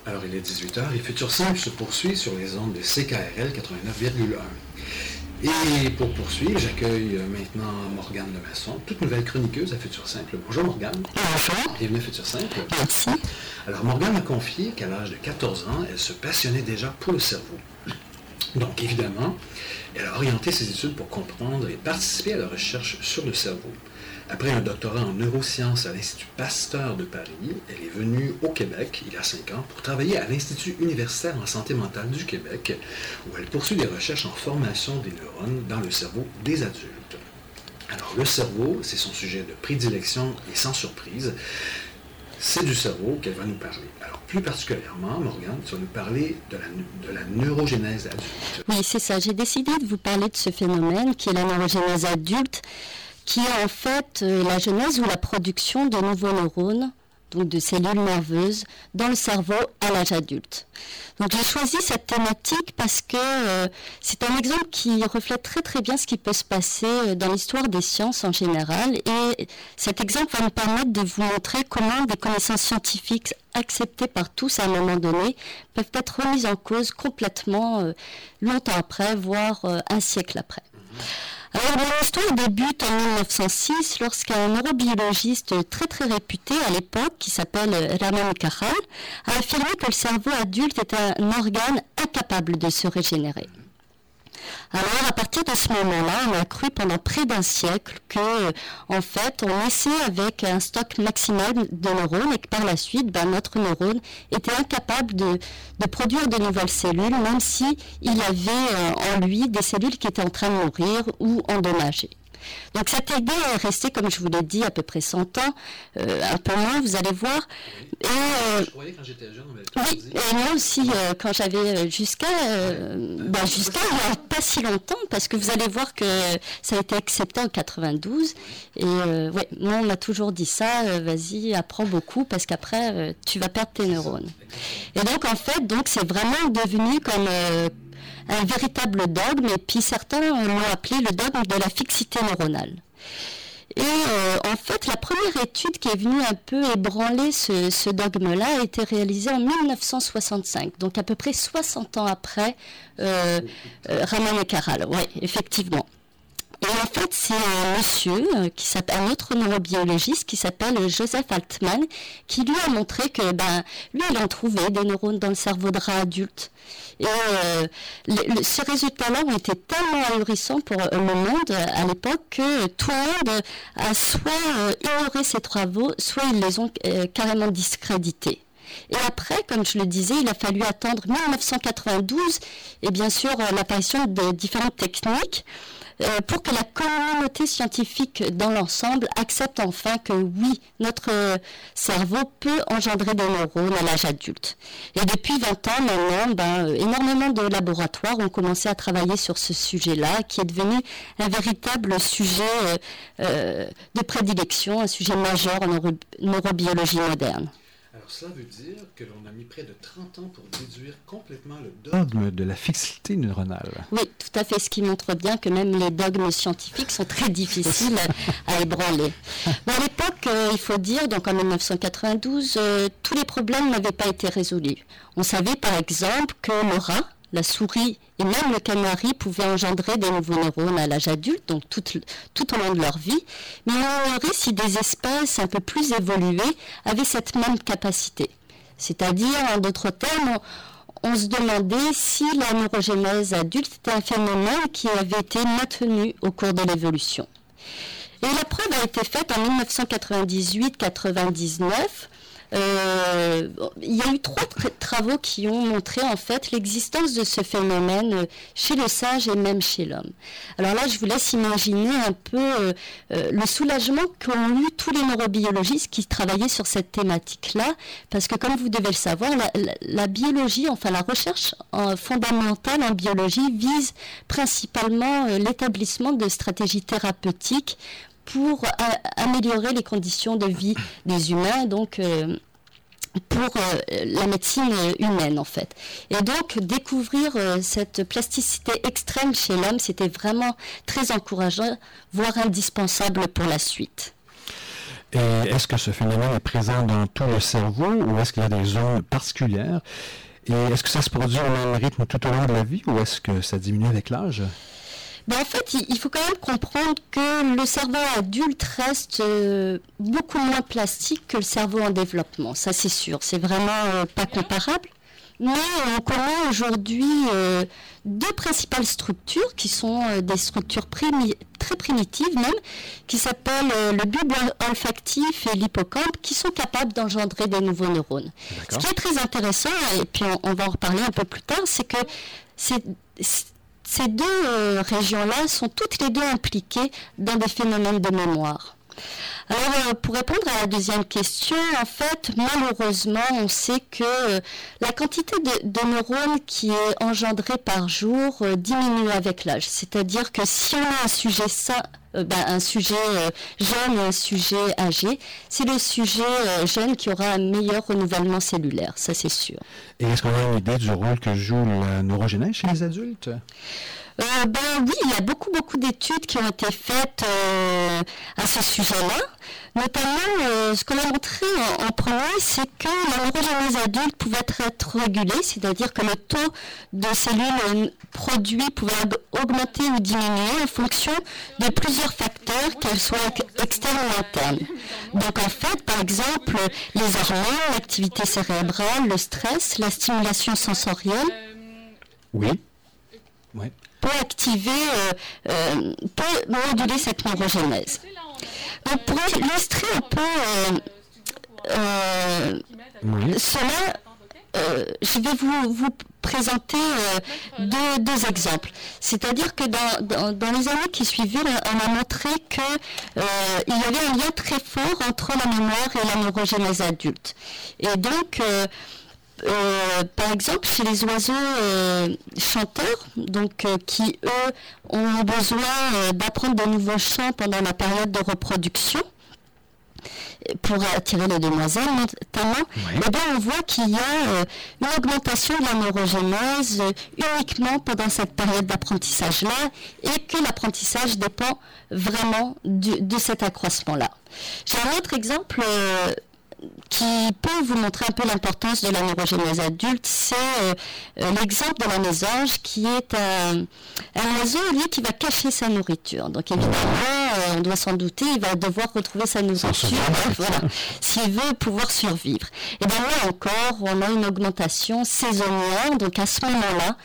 Alors, il est 18h et Futur Simple se poursuit sur les ondes de CKRL 89,1. Et pour poursuivre, j'accueille maintenant Morgane Lemasson, toute nouvelle chroniqueuse à Futur Simple. Bonjour Morgane. Bonjour. Bienvenue à Futur Simple. Merci. Alors, Morgane m'a confié qu'à l'âge de 14 ans, elle se passionnait déjà pour le cerveau. Donc, évidemment, elle a orienté ses études pour comprendre et participer à la recherche sur le cerveau. Après un doctorat en neurosciences à l'Institut Pasteur de Paris, elle est venue au Québec, il y a 5 ans, pour travailler à l'Institut universitaire en santé mentale du Québec, où elle poursuit des recherches en formation des neurones dans le cerveau des adultes. Alors, le cerveau, c'est son sujet de prédilection et sans surprise. C'est du cerveau qu'elle va nous parler. Alors, plus particulièrement, Morgane, tu vas nous parler de la neurogénèse adulte. Oui, c'est ça. J'ai décidé de vous parler de ce phénomène qui est la neurogénèse adulte, qui est en fait la genèse ou la production de nouveaux neurones, donc de cellules nerveuses, dans le cerveau à l'âge adulte. Donc j'ai choisi cette thématique parce que c'est un exemple qui reflète très très bien ce qui peut se passer dans l'histoire des sciences en général, et cet exemple va me permettre de vous montrer comment des connaissances scientifiques acceptées par tous à un moment donné peuvent être remises en cause complètement longtemps après, voire un siècle après. Alors, mon histoire débute en 1906 lorsqu'un neurobiologiste très très réputé à l'époque, qui s'appelle Ramón y Cajal, a affirmé que le cerveau adulte est un organe incapable de se régénérer. Alors, à partir de ce moment-là, on a cru pendant près d'un siècle que, en fait, on naissait avec un stock maximal de neurones et que par la suite, notre neurone était incapable de produire de nouvelles cellules, même si il avait en lui des cellules qui étaient en train de mourir ou endommagées. Donc cette idée est restée, comme je vous l'ai dit, à peu près 100 ans, un peu moins, vous allez voir. Et, je croyais quand j'étais jeune, on m'avait tout dit. Et moi aussi, quand j'avais jusqu'à il n'y a pas si longtemps, parce que vous allez voir que ça a été accepté en 92. Et moi on m'a toujours dit ça, vas-y, apprends beaucoup, parce qu'après tu vas perdre tes neurones. Et donc en fait, c'est vraiment devenu comme un véritable dogme, et puis certains l'ont appelé le dogme de la fixité neuronale. Et en fait, la première étude qui est venue un peu ébranler ce dogme-là a été réalisée en 1965, donc à peu près 60 ans après Ramón y Cajal, oui, effectivement. Et en fait, c'est un monsieur, un autre neurobiologiste qui s'appelle Joseph Altman, qui lui a montré que, lui, il en trouvait des neurones dans le cerveau de rats adultes. Et ces résultats-là ont été tellement ahurissants pour le monde à l'époque que tout le monde a soit ignoré ces travaux, soit ils les ont carrément discrédités. Et après, comme je le disais, il a fallu attendre 1992 et bien sûr l'apparition de différentes techniques pour que la communauté scientifique dans l'ensemble accepte enfin que oui, notre cerveau peut engendrer des neurones à l'âge adulte. Et depuis 20 ans maintenant, énormément de laboratoires ont commencé à travailler sur ce sujet-là, qui est devenu un véritable sujet de prédilection, un sujet majeur en neurobiologie moderne. Alors, cela veut dire que l'on a mis près de 30 ans pour déduire complètement le dogme de la fixité neuronale. Oui, tout à fait, ce qui montre bien que même les dogmes scientifiques sont très difficiles à ébranler. À l'époque, il faut dire, donc en 1992, tous les problèmes n'avaient pas été résolus. On savait par exemple que le rat, la souris et même le canari pouvaient engendrer des nouveaux neurones à l'âge adulte, donc tout au long de leur vie, mais on ignorait si des espèces un peu plus évoluées avaient cette même capacité. C'est-à-dire, en d'autres termes, on se demandait si la neurogénèse adulte était un phénomène qui avait été maintenu au cours de l'évolution. Et la preuve a été faite en 1998-99. Il y a eu 3 travaux qui ont montré en fait l'existence de ce phénomène chez le singe et même chez l'homme. Alors là, je vous laisse imaginer un peu le soulagement qu'ont eu tous les neurobiologistes qui travaillaient sur cette thématique-là, parce que comme vous devez le savoir, la biologie, enfin la recherche fondamentale en biologie vise principalement l'établissement de stratégies thérapeutiques pour améliorer les conditions de vie des humains, donc pour la médecine humaine en fait. Et donc découvrir cette plasticité extrême chez l'homme, c'était vraiment très encourageant, voire indispensable pour la suite. Et est-ce que ce phénomène est présent dans tout le cerveau ou est-ce qu'il y a des zones particulières? Et est-ce que ça se produit au même rythme tout au long de la vie ou est-ce que ça diminue avec l'âge? En fait, il faut quand même comprendre que le cerveau adulte reste beaucoup moins plastique que le cerveau en développement. Ça, c'est sûr. C'est vraiment pas comparable. Mais on connaît aujourd'hui deux principales structures qui sont des structures très primitives même, qui s'appellent le bulbe olfactif et l'hippocampe, qui sont capables d'engendrer des nouveaux neurones. D'accord. Ce qui est très intéressant, et puis on va en reparler un peu plus tard, c'est que ces deux régions-là sont toutes les deux impliquées dans des phénomènes de mémoire. Alors, pour répondre à la deuxième question, en fait, malheureusement, on sait que la quantité de neurones qui est engendrée par jour diminue avec l'âge. C'est-à-dire que si on a un sujet un sujet jeune et un sujet âgé, c'est le sujet jeune qui aura un meilleur renouvellement cellulaire, ça c'est sûr. Et est-ce qu'on a une idée du rôle que joue la neurogénèse chez les adultes? Oui, il y a beaucoup d'études qui ont été faites à ce sujet-là. Notamment, ce qu'on a montré en premier, c'est que la neurogénèse adulte pouvait être régulée, c'est-à-dire que le taux de cellules produits pouvait augmenter ou diminuer en fonction de plusieurs facteurs, qu'elles soient externes ou internes. Donc en fait, par exemple, les hormones, l'activité cérébrale, le stress, la stimulation sensorielle. Oui. Oui. Peut moduler cette neurogénèse. Donc pour illustrer un peu cela, je vais vous présenter deux exemples. C'est-à-dire que dans les années qui suivaient, on a montré qu'il y avait un lien très fort entre la mémoire et la neurogénèse adulte. Et donc, par exemple, chez les oiseaux chanteurs, qui eux ont besoin d'apprendre de nouveaux chants pendant la période de reproduction, pour attirer les demoiselles notamment, on voit qu'il y a une augmentation de la neurogénèse uniquement pendant cette période d'apprentissage-là et que l'apprentissage dépend vraiment de cet accroissement-là. J'ai un autre exemple qui peut vous montrer un peu l'importance de la neurogénèse adulte, c'est l'exemple de la mésange qui est un oiseau, lui, qui va cacher sa nourriture. Donc évidemment, on doit s'en douter, il va devoir retrouver sa nourriture s'il veut pouvoir survivre. Et bien là encore, on a une augmentation saisonnière, donc à ce moment-là,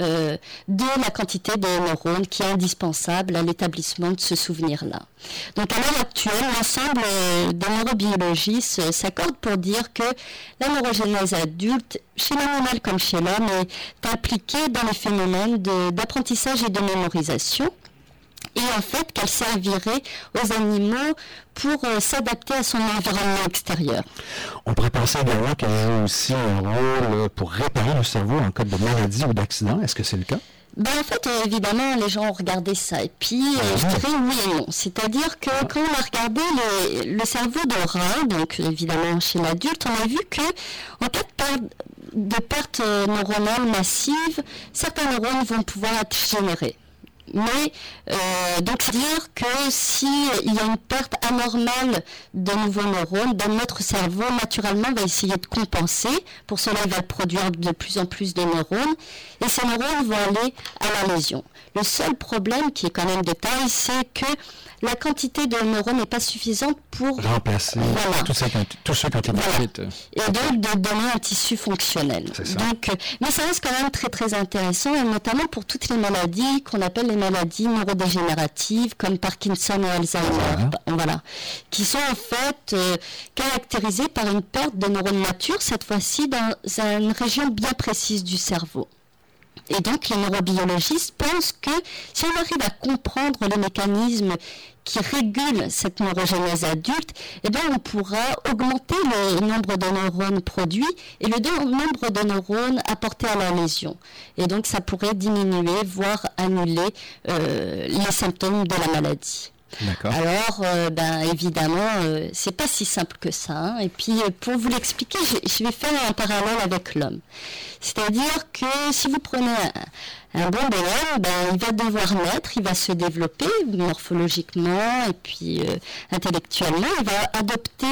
de la quantité de neurones qui est indispensable à l'établissement de ce souvenir-là. Donc à l'heure actuelle, l'ensemble des neurobiologistes s'accordent pour dire que la neurogénèse adulte, chez l'animal comme chez l'homme, est impliquée dans les phénomènes d'apprentissage et de mémorisation. Et en fait, qu'elle servirait aux animaux pour s'adapter à son environnement extérieur. On pourrait penser également qu'elle joue aussi un rôle pour réparer le cerveau en cas de maladie ou d'accident. Est-ce que c'est le cas? En fait, évidemment, les gens ont regardé ça. Et puis, je dirais oui et non. C'est-à-dire que quand on a regardé le cerveau d'un rat, donc évidemment chez l'adulte, on a vu que en cas de perte neuronale massive, certains neurones vont pouvoir être générés. Mais donc c'est-à-dire que s'il y a une perte anormale de nouveaux neurones, notre cerveau naturellement va essayer de compenser. Pour cela, il va produire de plus en plus de neurones et ces neurones vont aller à la lésion. Le seul problème qui est quand même de taille, c'est que la quantité de neurones n'est pas suffisante pour remplacer tous ceux qui ont été détruits. Et donc de donner un tissu fonctionnel. Donc, mais ça reste quand même très très intéressant, et notamment pour toutes les maladies qu'on appelle les maladies neurodégénératives, comme Parkinson et Alzheimer, qui sont en fait caractérisées par une perte de neurones matures, cette fois-ci dans une région bien précise du cerveau. Et donc, les neurobiologistes pensent que si on arrive à comprendre les mécanismes qui régulent cette neurogénèse adulte, on pourra augmenter le nombre de neurones produits et le nombre de neurones apportés à la lésion. Et donc, ça pourrait diminuer, voire annuler les symptômes de la maladie. D'accord. Alors, évidemment, c'est pas si simple que ça. Et puis, pour vous l'expliquer, je vais faire un parallèle avec l'homme. C'est-à-dire que si vous prenez Un bon bonhomme, il va devoir naître, il va se développer morphologiquement et puis intellectuellement. Il va adopter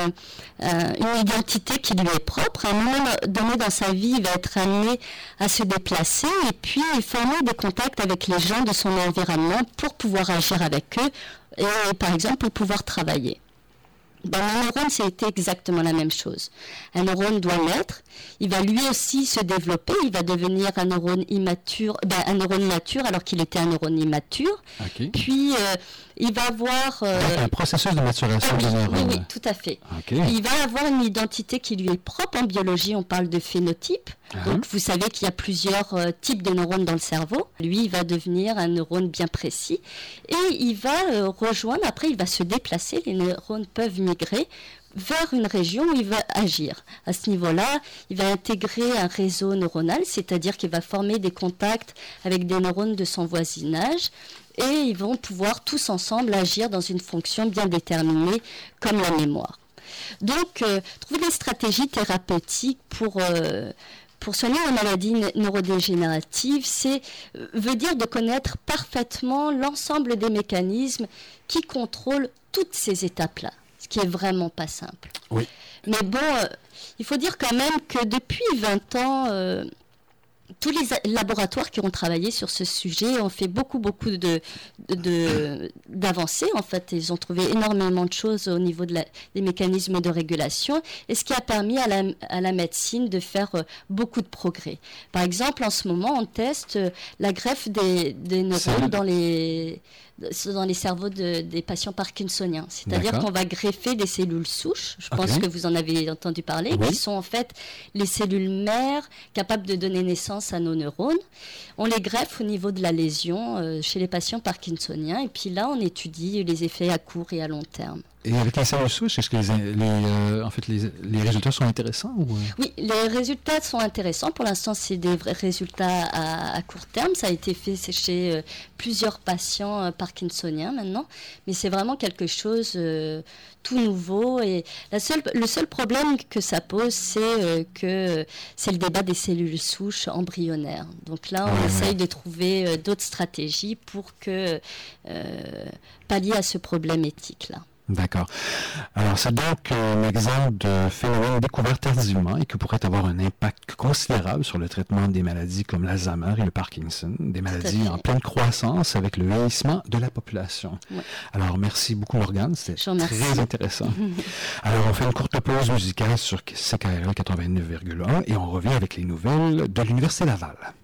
une identité qui lui est propre. À un moment donné dans sa vie, il va être amené à se déplacer et puis former des contacts avec les gens de son environnement pour pouvoir agir avec eux et par exemple pour pouvoir travailler. Dans le neurone, c'est exactement la même chose. Un neurone doit naître, il va lui aussi se développer, il va devenir un neurone immature, un neurone mature alors qu'il était un neurone immature. Okay. Puis il va avoir un processus de maturation des neurones. Oui, tout à fait. Okay. Il va avoir une identité qui lui est propre. En biologie, on parle de phénotype. Donc, vous savez qu'il y a plusieurs types de neurones dans le cerveau. Lui, il va devenir un neurone bien précis. Et il va rejoindre, après, il va se déplacer. Les neurones peuvent migrer vers une région où il va agir. À ce niveau-là, il va intégrer un réseau neuronal, c'est-à-dire qu'il va former des contacts avec des neurones de son voisinage. Et ils vont pouvoir tous ensemble agir dans une fonction bien déterminée, comme la mémoire. Donc, trouver des stratégies thérapeutiques pour soigner la maladie neurodégénérative, veut dire de connaître parfaitement l'ensemble des mécanismes qui contrôlent toutes ces étapes-là, ce qui est vraiment pas simple. Oui. Mais bon, il faut dire quand même que depuis 20 ans, tous les laboratoires qui ont travaillé sur ce sujet ont fait beaucoup d'avancées. En fait, ils ont trouvé énormément de choses au niveau des mécanismes de régulation, et ce qui a permis à la médecine de faire beaucoup de progrès. Par exemple, en ce moment, on teste la greffe des neurones dans les cerveaux des patients parkinsoniens. C'est-à-dire qu'on va greffer des cellules souches, je pense que vous en avez entendu parler, qui sont en fait les cellules mères capables de donner naissance à nos neurones. On les greffe au niveau de la lésion chez les patients parkinsoniens, et puis là, on étudie les effets à court et à long terme. Et avec les cellules souches, est-ce que les résultats sont intéressants ou... Oui, les résultats sont intéressants. Pour l'instant, c'est des vrais résultats à court terme. Ça a été fait chez plusieurs patients parkinsoniens maintenant. Mais c'est vraiment quelque chose tout nouveau. Et le seul problème que ça pose, c'est que c'est le débat des cellules souches embryonnaires. Donc là, on essaye de trouver d'autres stratégies pour pallier à ce problème éthique-là. D'accord. Alors, c'est donc un exemple de phénomène découvert tardivement et qui pourrait avoir un impact considérable sur le traitement des maladies comme l'Alzheimer et le Parkinson, des maladies en pleine croissance avec le vieillissement de la population. Ouais. Alors, merci beaucoup, Morgane. C'était très intéressant. Alors, on fait une courte pause musicale sur CKRL 89,1 et on revient avec les nouvelles de l'Université Laval.